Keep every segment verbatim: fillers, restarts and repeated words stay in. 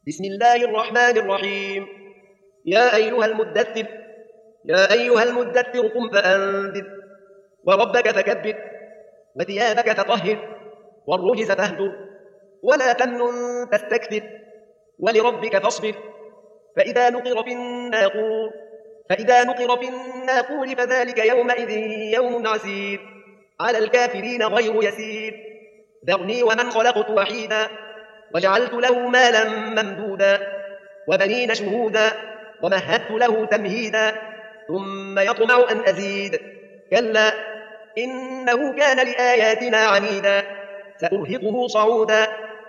بسم الله الرحمن الرحيم. يا أيها المدثر يا أيها المدثر قم فأنذر وربك فكبر وثيابك فطهر والرجز فاهجر ولا تمنن تستكثر ولربك فاصبر فإذا نقر في الناقور فإذا نقر في الناقور فذلك يومئذ يوم عسير على الكافرين غير يسير. ذرني ومن خلقت وحيدا وجعلت له مالا ممدودا وبنين شهودا ومهدت له تمهيدا ثم يطمع أن أزيد كلا إنه كان لآياتنا عنيدا سأرهقه صعودا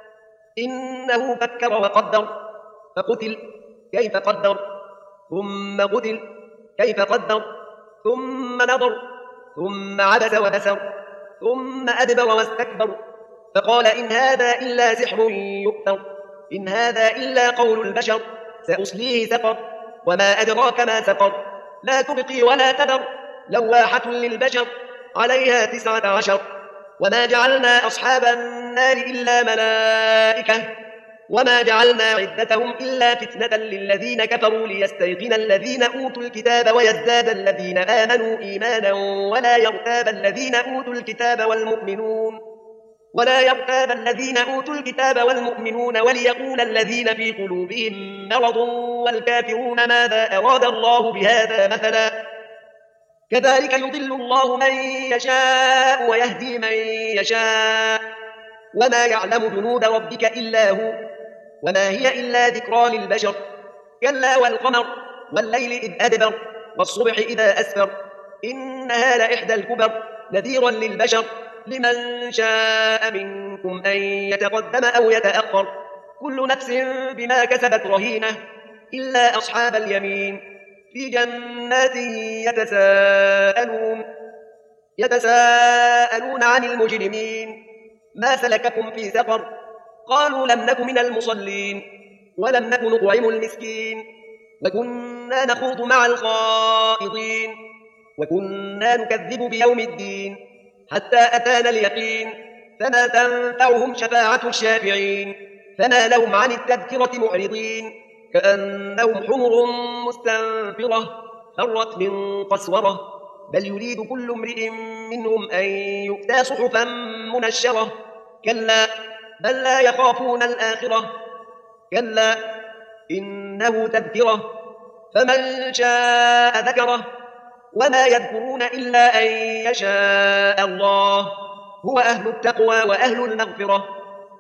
إنه فكر وقدر فقتل كيف قدر ثم قتل كيف قدر ثم نظر ثم عبس وبسر ثم أدبر واستكبر فقال إن هذا إلا سحر يؤثر إن هذا إلا قول البشر سأصليه سقر وما أدراك ما سقر لا تبقي ولا تذر لواحة للبشر عليها تسعة عشر وما جعلنا أصحاب النار إلا ملائكة وما جعلنا عدتهم إلا فتنة للذين كفروا ليستيقن الذين أوتوا الكتاب ويزداد الذين آمنوا إيمانا ولا يرتاب الذين أوتوا الكتاب والمؤمنون ولا يرتاب الذين أوتوا الكتاب والمؤمنون وليقول الذين في قلوبهم مرض والكافرون ماذا أراد الله بهذا مثلا كذلك يضل الله من يشاء ويهدي من يشاء وما يعلم جنود ربك إلا هو وما هي إلا ذكرى للبشر كلا والقمر والليل إذ أدبر والصبح إذا أسفر إنها لإحدى الكبر نذيرا للبشر لمن شاء منكم أن يتقدم أو يتأخر كل نفس بما كسبت رهينة إلا أصحاب اليمين في جنات يتساءلون يتساءلون عن المجرمين ما سلككم في سقر قالوا لم نك من المصلين ولم نك نطعم المسكين وكنا نخوض مع الخائضين وكنا نكذب بيوم الدين حتى أتانا اليقين فما تنفعهم شفاعة الشافعين فما لهم عن التذكرة معرضين كأنهم حمر مستنفرة فرت من قسورة بل يريد كل امرئ منهم أن يؤتى صحفا منشرة كلا بل لا يخافون الآخرة كلا إنه تذكرة فمن شاء ذكره وما يذكرون إلا أن يشاء الله هو أهل التقوى وأهل المغفرة